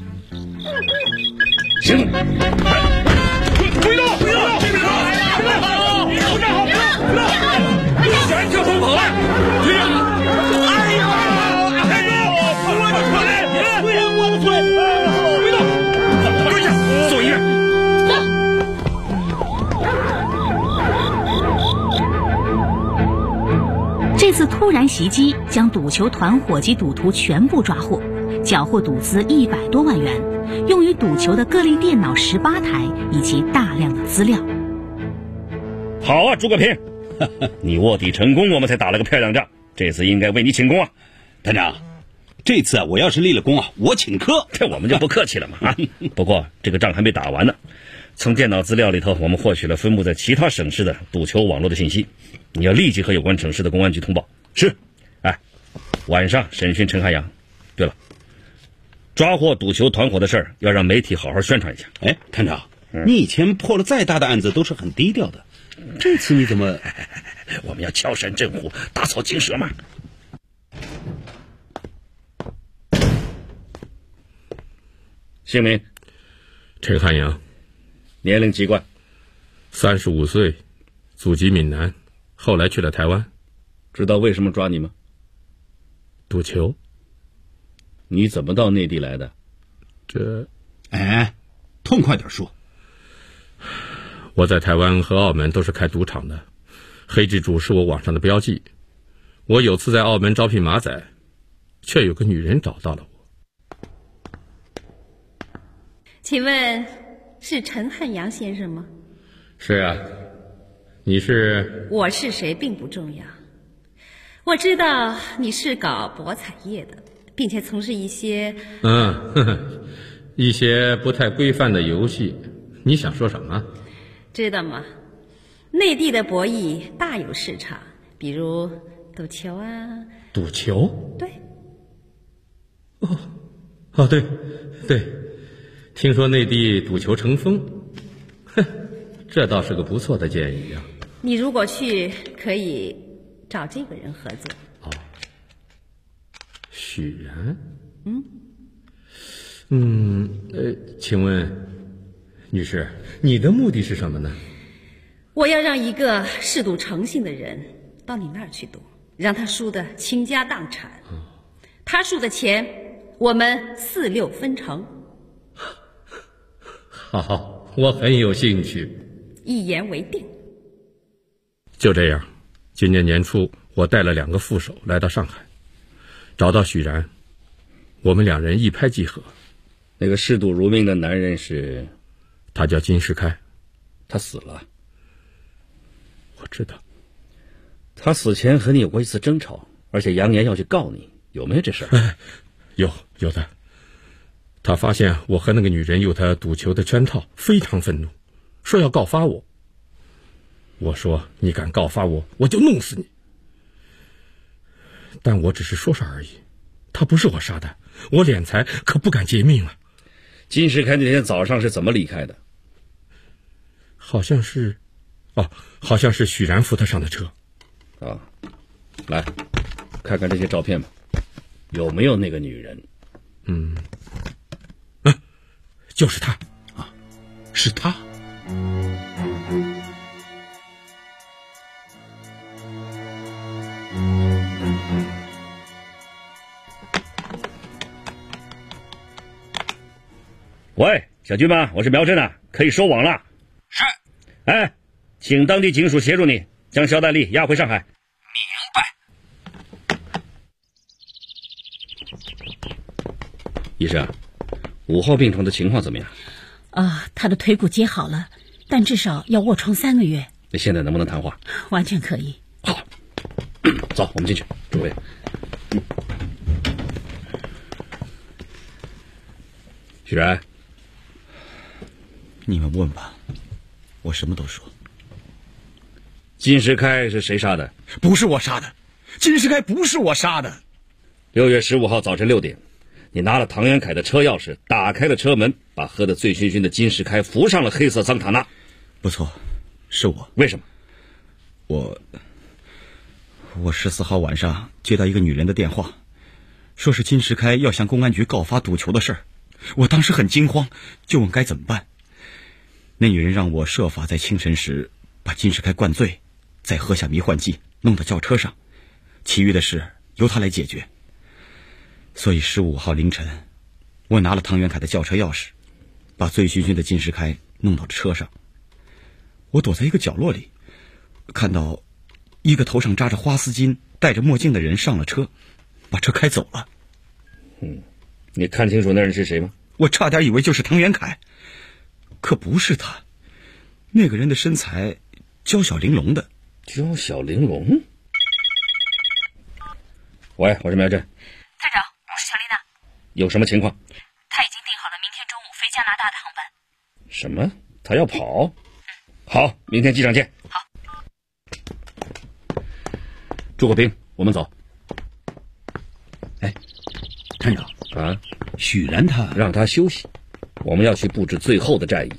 行了，回动，这边好，不站好，全车疯跑来，追上！哎呀，我的腿，我的腿，回动，追下，送医院。 这次突然袭击将赌球团伙及赌徒全部抓获，缴获赌资100多万元，用于赌球的各类电脑18台以及大量的资料。 好啊，诸葛平，你卧底成功，我们才打了个漂亮仗，这次应该为你请功啊。 团长，这次我要是立了功啊，我请客。 这我们就不客气了嘛啊！不过这个仗还没打完呢。从电脑资料里头，我们获取了分布在其他省市的赌球网络的信息，你要立即和有关省市的公安局通报。 是。 晚上审讯陈汉阳。对了，抓获赌球团伙的事儿要让媒体好好宣传一下。 团长，你以前破了再大的案子都是很低调的，这次你怎么？ 我们要敲山震虎，打草惊蛇嘛。姓名？ 陈汉阳。 年龄籍贯 ？35岁，祖籍闽南，后来去了台湾。 知道为什么抓你吗？ 赌球。 你怎么到内地来的？ 痛快点说。 我在台湾和澳门都是开赌场的，黑蜘蛛是我网上的标记。我有次在澳门招聘马仔，却有个女人找到了我。 请问是陈汉阳先生吗？ 是啊。你是？ 我是谁并不重要，我知道你是搞博彩业的，并且从事一些一些不太规范的游戏。你想说什么？ 知道吗？内地的博弈大有市场，比如赌球啊。 赌球？ 对。 对，听说内地赌球成风，这倒是个不错的建议啊。 你如果去，可以找这个人合作。 许然。请问女士，你的目的是什么呢？ 我要让一个嗜赌成性的人到你那儿去赌，让他输得倾家荡产。他输的钱，我们4、6分成。 好，我很有兴趣。 一言为定。 就这样，今年年初，我带了2个副手来到上海，找到许然，我们2人一拍即合。 那个嗜赌如命的男人是？ 他叫金世开， 他死了。 我知道。 他死前和你有过一次争吵，而且扬言要去告你，有没有这事儿？ 有的。他发现我和那个女人有他赌球的圈套，非常愤怒，说要告发我。我说你敢告发我，我就弄死你。但我只是说说而已，他不是我杀的，我敛财可不敢劫命啊。 金世开那天早上是怎么离开的？ 好像是许然扶他上的车。 来看看这些照片吧，有没有那个女人？ 就是他是他。 喂，小军吗？我是苗震啊，可以收网了。 是。 哎，请当地警署协助你将肖黛丽押回上海。 明白。 医生，5号病床的情况怎么样？ 他的腿骨接好了，但至少要卧床3个月。 那现在能不能谈话？ 完全可以。 好，走，我们进去。诸位，许然， 你们问吧，我什么都说。 金世开是谁杀的？ 不是我杀的，金世开不是我杀的。 6月15号早晨6点，你拿了唐元凯的车钥匙，打开了车门，把喝得醉醺醺的金世开扶上了黑色桑塔纳。 不错，是我。 为什么？ 我14号晚上接到一个女人的电话，说是金世开要向公安局告发赌球的事儿。我当时很惊慌，就问该怎么办。那女人让我设法在清晨时把金世开灌醉，再喝下迷幻剂，弄到轿车上，其余的事由他来解决。所以15号凌晨，我拿了唐元凯的轿车钥匙，把醉醺醺的金世开弄到了车上。我躲在一个角落里，看到一个头上扎着花丝巾、戴着墨镜的人上了车，把车开走了。 你看清楚那人是谁吗？ 我差点以为就是唐元凯，可不是他。那个人的身材娇小玲珑的。 娇小玲珑？喂，我是苗震。 探长，我是乔丽娜。 有什么情况？ 他已经订好了明天中午飞加拿大的航班。 什么？他要跑？好，明天机场见。 好。 朱国平，我们走。 哎，探长啊， 许然他让他休息，我们要去布置最后的战役。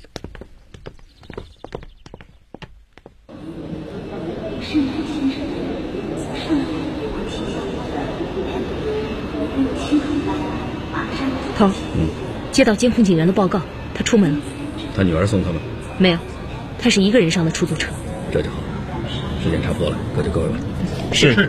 头，接到监控警员的报告，他出门了。 他女儿送他吗？ 没有，他是一个人上的出租车。 这就好，时间差不多了，各就各位吧。 是。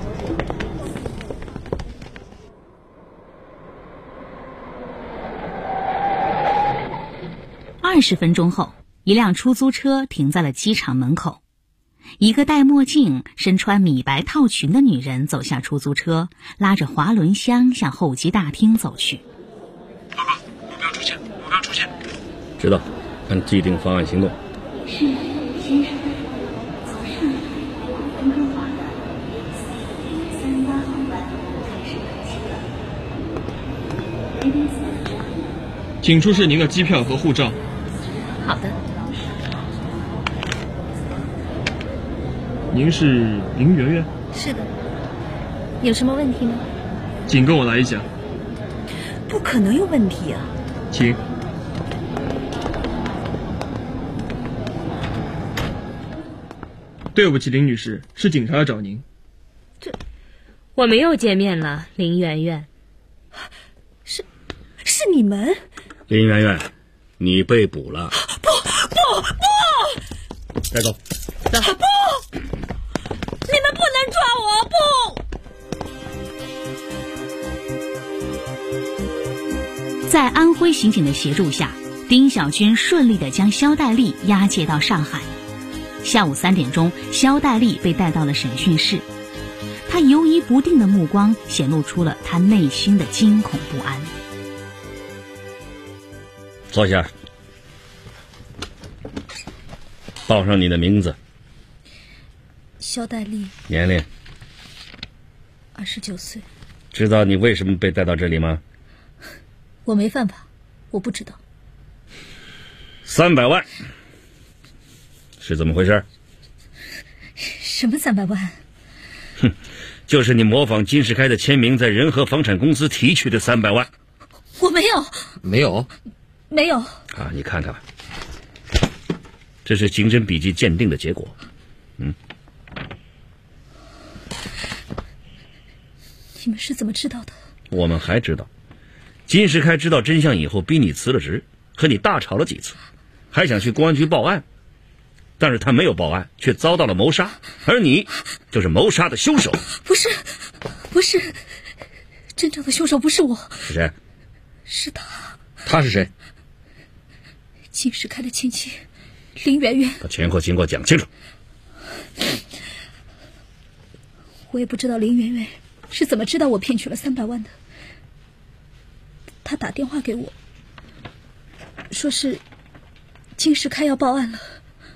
20分钟后，一辆出租车停在了机场门口。一个戴墨镜、身穿米白套裙的女人走下出租车，拉着滑轮箱向候机大厅走去。 报告，目标出现，目标出现。 知道，按既定方案行动。 是，先生，从上海往温哥华的38航班开始登机了。 请出示您的机票和护照。 好的。 您是林媛媛？ 是的。有什么问题吗？ 请跟我来一下。 不可能有问题啊。 请。对不起，林女士，是警察要找您。 我们又见面了，林媛媛。 是你们？ 林媛媛，你被捕了。 不！ 带走。 不，你们不能抓我！ 不！在安徽刑警的协助下，丁小军顺利地将肖黛丽押解到上海。下午3点钟，肖黛丽被带到了审讯室。她游移不定的目光显露出了她内心的惊恐不安。 坐下，报上你的名字。 肖黛丽， 年龄 29岁。 知道你为什么被带到这里吗？ 我没犯法，我不知道。 300万是怎么回事？ 什么300万？ 哼，就是你模仿金世开的签名，在仁和房产公司提取的300万。 我没有。 没有？ 没有。 啊，你看看，这是刑侦笔记鉴定的结果。 你们是怎么知道的？ 我们还知道，金世开知道真相以后，逼你辞了职，和你大吵了几次，还想去公安局报案，但是他没有报案，却遭到了谋杀，而你就是谋杀的凶手。 不是，真正的凶手不是我。 是谁？ 是他。 他是谁？ 金世开的亲戚林媛媛。 把前后经过讲清楚。 我也不知道林媛媛是怎么知道我骗取了300万的。他打电话给我，说是金世开要报案了。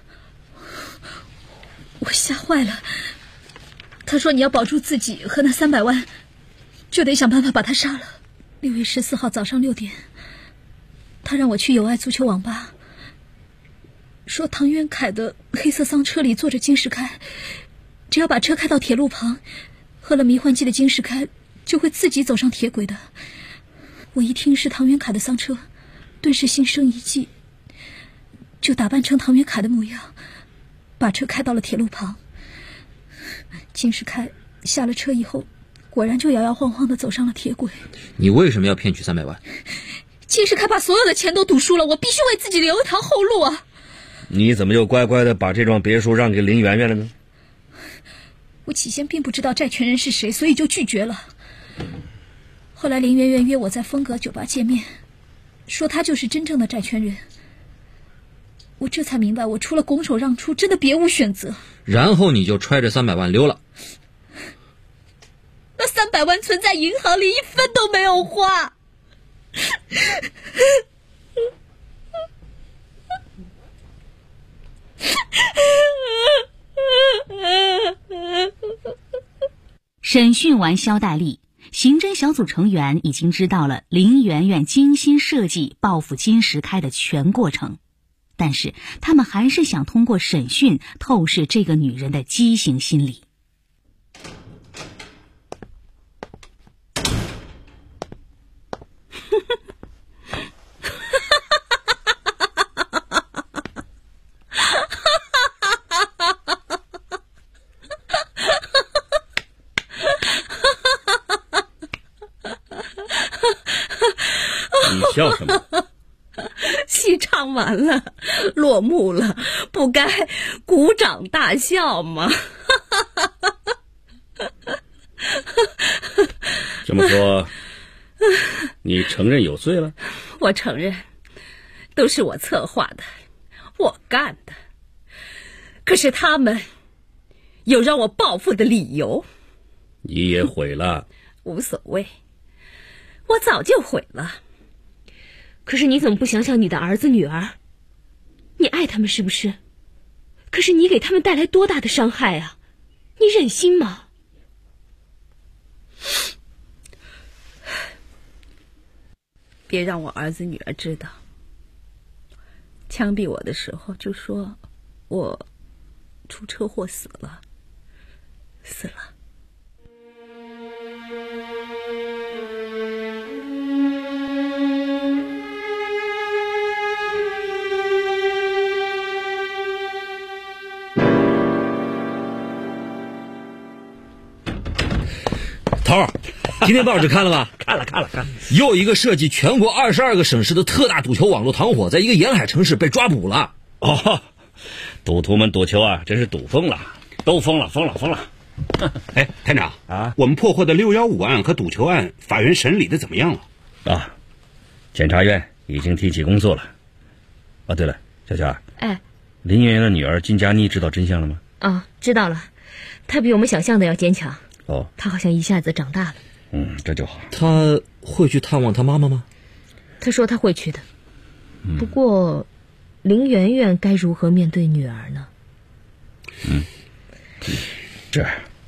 我吓坏了。他说你要保住自己和那300万，就得想办法把他杀了。6月14号早上6点，他让我去友爱足球网吧，说唐元凯的黑色丧车里坐着金世开，只要把车开到铁路旁，喝了迷幻剂的金世开就会自己走上铁轨的。我一听是唐元凯的丧车，顿时心生一计，就打扮成唐元凯的模样，把车开到了铁路旁。金世开下了车以后，果然就摇摇晃晃地走上了铁轨。 你为什么要骗取300万？ 金世开把所有的钱都赌输了，我必须为自己留一条后路啊！ 你怎么就乖乖地把这幢别墅让给林媛媛了呢？ 我起先并不知道债权人是谁，所以就拒绝了。后来林媛媛约我在风格酒吧见面，说她就是真正的债权人。我这才明白，我除了拱手让出，真的别无选择。 然后你就揣着300万溜了。 那300万存在银行里，1分都没有花。 审讯完肖黛丽，刑侦小组成员已经知道了林媛媛精心设计报复金石开的全过程，但是他们还是想通过审讯透视这个女人的畸形心理。 你笑什么？ 戏唱完了，落幕了，不该鼓掌大笑吗？ 这么说，你承认有罪了？ 我承认，都是我策划的，我干的。可是他们有让我报复的理由。 你也毁了。 无所谓，我早就毁了。 可是你怎么不想想你的儿子女儿？你爱他们是不是？可是你给他们带来多大的伤害啊？你忍心吗？ 别让我儿子女儿知道。枪毙我的时候就说我出车祸死了。 头儿，今天报纸看了吧？ 看了。 又一个涉及全国22个省市的特大赌球网络团伙，在一个沿海城市被抓捕了。 哦， 赌徒们赌球啊，真是赌疯了，都疯了。 哎，探长啊，我们破获的615案和赌球案，法院审理的怎么样了？ 啊，检察院已经提起工作了。哦，对了，小乔， 哎， 林媛媛的女儿金佳妮知道真相了吗？ 哦，知道了，她比我们想象的要坚强。 哦， 她好像一下子长大了。 这就好。 她会去探望她妈妈吗？ 她说她会去的。不过，林媛媛该如何面对女儿呢？ 是。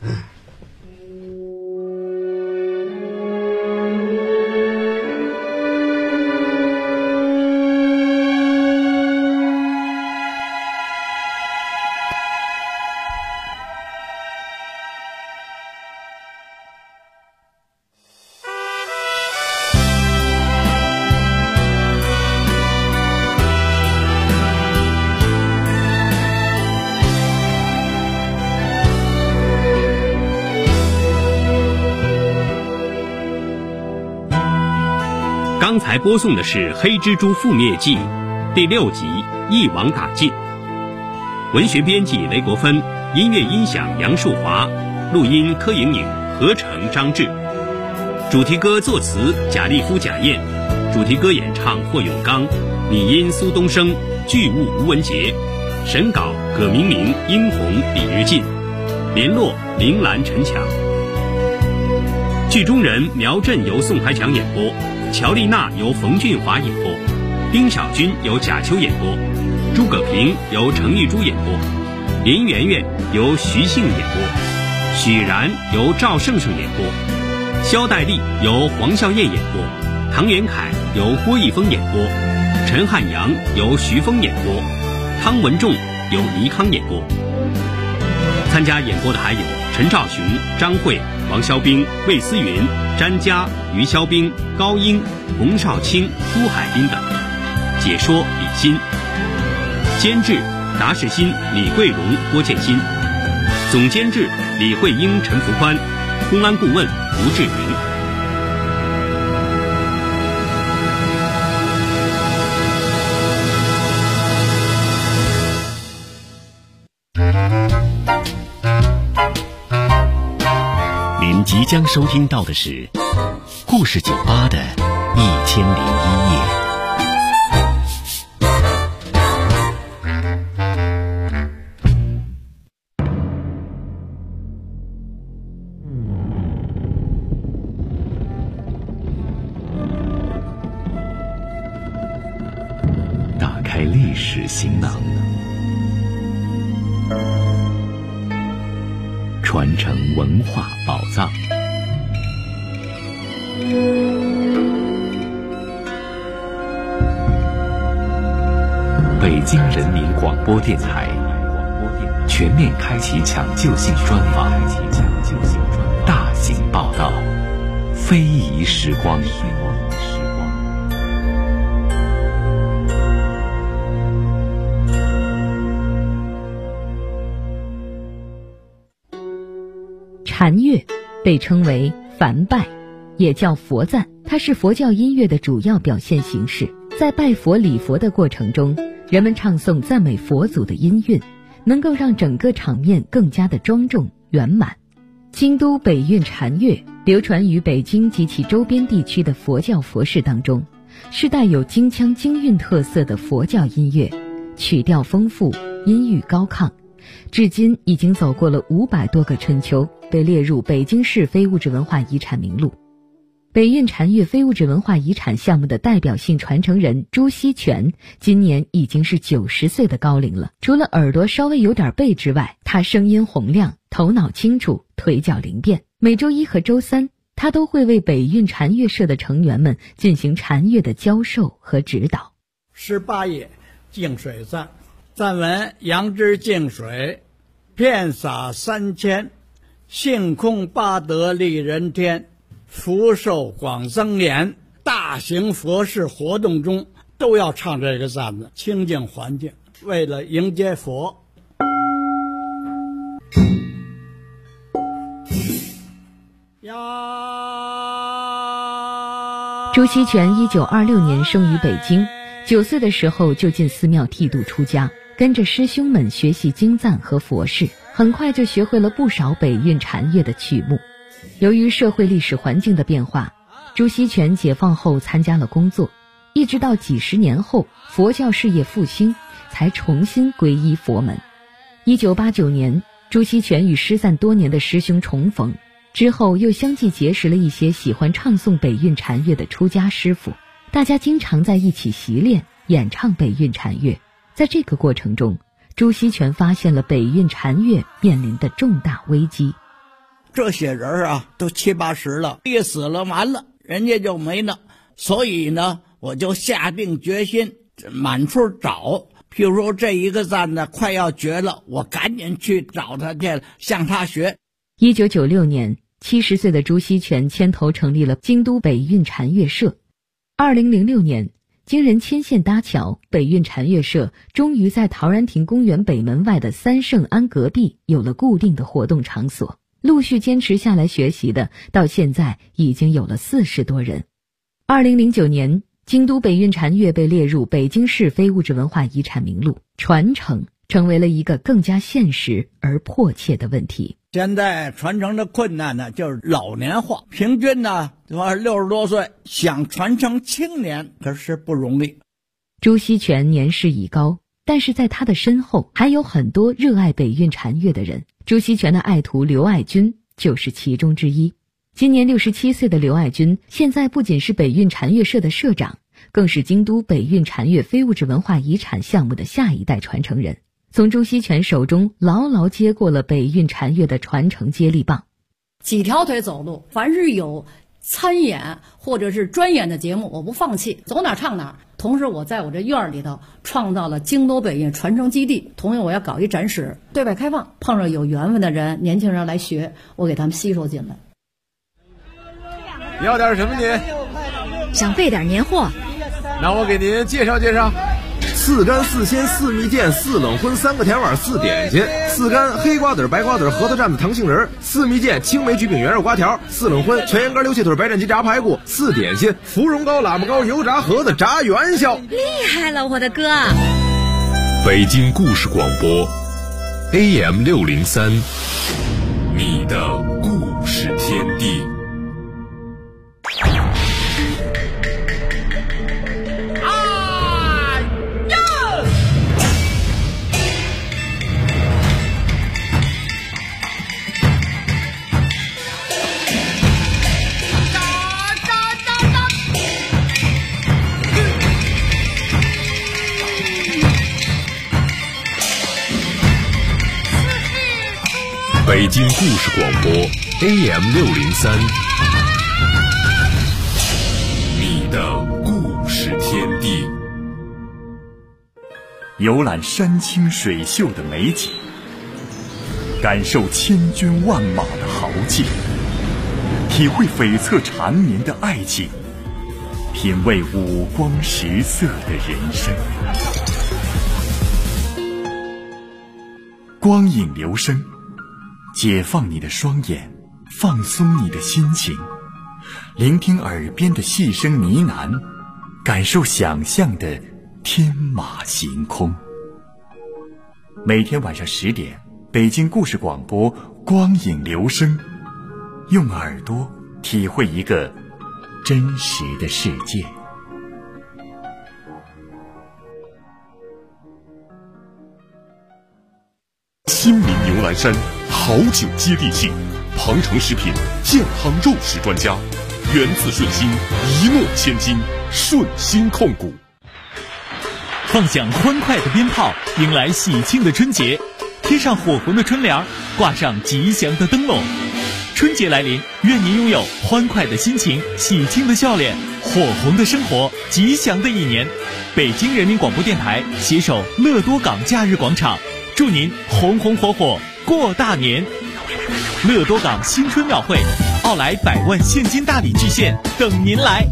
刚才播送的是《黑蜘蛛覆灭记》第6集《一网打尽》，文学编辑雷国芬，音乐音响杨树华，录音柯莹莹，合成张志，主题歌作词贾立夫、贾燕，主题歌演唱霍永刚，拟音苏东升，剧务吴文杰，审稿葛明明、殷红、李日进，联络林兰、陈强。剧中人苗振由宋海强演播，乔丽娜由冯俊华演播，丁小军由贾秋演播，诸葛平由程玉珠演播，林媛媛由徐杏演播，许然由赵胜胜演播，肖黛丽由黄孝燕演播，唐元凯由郭一峰演播，陈汉阳由徐峰演播，汤文仲由倪康演播。参加演播的还有陈兆雄、张慧、王肖兵、魏思云、詹佳、于肖兵、高英、洪少卿、朱海滨等。解说李欣，监制达世新、李桂荣、郭建新，总监制李慧英、陈福宽，公安顾问吴志云。 您即将收听到的是故事酒吧的1001夜。打开历史行囊，传承文化宝藏。北京人民广播电台全面开启抢救性专访，大型报道，非遗时光。 禅乐被称为梵拜，也叫佛赞，它是佛教音乐的主要表现形式。在拜佛礼佛的过程中，人们唱诵赞美佛祖的音韵，能够让整个场面更加的庄重圆满。京都北韵禅乐流传于北京及其周边地区的佛教佛事当中，是带有京腔京韵特色的佛教音乐，曲调丰富，音域高亢，至今已经走过了500多个春秋，被列入北京市非物质文化遗产名录。北韵禅乐非物质文化遗产项目的代表性传承人朱锡全今年已经是90岁的高龄了。除了耳朵稍微有点背之外，他声音洪亮，头脑清楚，腿脚灵便。每周1和周3，他都会为北韵禅乐社的成员们进行禅乐的教授和指导。 18页净水赞，赞文：杨枝净水，遍洒3000，性空八德利人天，福寿广增年。大型佛事活动中都要唱这个赞子，清净环境，为了迎接佛。 朱锡全1926年生于北京，9岁的时候就进寺庙剃度出家。 跟着师兄们学习经赞和佛事，很快就学会了不少北韵禅乐的曲目。由于社会历史环境的变化，朱锡全解放后参加了工作，一直到几十年后佛教事业复兴，才重新皈依佛门。1989年，朱锡全与失散多年的师兄重逢，之后又相继结识了一些喜欢唱诵北韵禅乐的出家师傅，大家经常在一起习练演唱北韵禅乐。在这个过程中，朱锡全发现了北韵禅乐面临的重大危机。 这些人啊，都70、80了，一死了完了，人家就没了。所以呢，我就下定决心满处找。譬如说这一个赞呢快要绝了，我赶紧去找他去，向他学。 1996年，70岁的朱锡全牵头成立了京都北韵禅乐社。2006年，经人牵线搭桥，北韵禅乐社终于在陶然亭公园北门外的三圣庵隔壁有了固定的活动场所。陆续坚持下来学习的，到现在已经有了40多人。2009年，京都北韵禅乐被列入北京市非物质文化遗产名录，传承成为了一个更加现实而迫切的问题。 现在传承的困难呢，就是老年化，平均呢60多岁，想传承青年可是不容易。 朱锡全年事已高，但是在他的身后还有很多热爱北韵禅乐的人。朱锡全的爱徒刘爱军就是其中之一。今年67岁的刘爱军，现在不仅是北韵禅乐社的社长，更是京都北韵禅乐非物质文化遗产项目的下一代传承人，从朱锡全手中牢牢接过了北韵禅乐的传承接力棒。 几条腿走路，凡是有参演或者是专演的节目，我不放弃，走哪唱哪。同时我在我这院里头创造了京都北韵传承基地，同样我要搞一展示，对外开放，碰上有缘分的人，年轻人来学，我给他们吸收进来。 要点什么您？ 想备点年货。 那我给您介绍介绍。4干4鲜4蜜饯4冷荤3个甜碗4点心，4干黑瓜子白瓜子核桃蘸子糖杏仁，4蜜饯青梅焗饼圆肉瓜条，4冷荤全羊肝溜切腿白斩鸡炸排骨，4点心芙蓉糕喇嘛糕油炸盒子炸元宵。 厉害了，我的哥！ 北京故事广播 AM603， 你的故事天地。北京故事广播 AM603， 你的故事天地。 游览山清水秀的美景，感受千军万马的豪劲，体会悱恻缠绵的爱情，品味五光十色的人生。光影流声，解放你的双眼，放松你的心情，聆听耳边的细声呢喃，感受想象的天马行空。每天晚上10点，北京故事广播光影流声，用耳朵体会一个真实的世界。 亲民牛栏山好酒接地气，庞城食品健康肉食专家，源自顺心，一诺千金，顺心控股。 放响欢快的鞭炮，迎来喜庆的春节，贴上火红的春联，挂上吉祥的灯笼。春节来临，愿您拥有欢快的心情，喜庆的笑脸，火红的生活，吉祥的一年。北京人民广播电台携手乐多港假日广场，祝您红红火火过大年。乐多港新春庙会，奥莱100万现金大礼巨献等您来。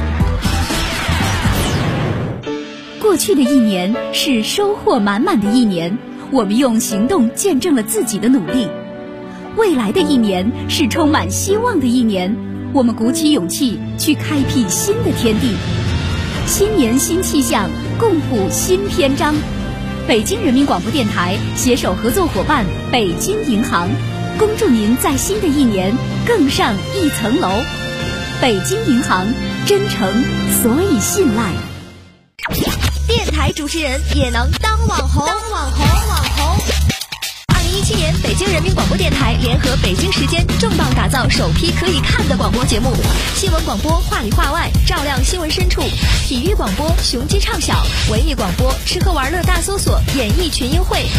过去的一年是收获满满的一年，我们用行动见证了自己的努力。未来的一年是充满希望的一年，我们鼓起勇气去开辟新的天地。新年新气象，共谱新篇章。 北京人民广播电台携手合作伙伴北京银行，恭祝您在新的一年更上一层楼。北京银行，真诚所以信赖。 电台主持人也能当网红。2017年，北京人民广播电台联合北京时间重磅打造首批可以看的广播节目：新闻广播话里话外，照亮新闻深处；体育广播雄鸡唱晓，文艺广播吃喝玩乐大搜索，演艺群英会。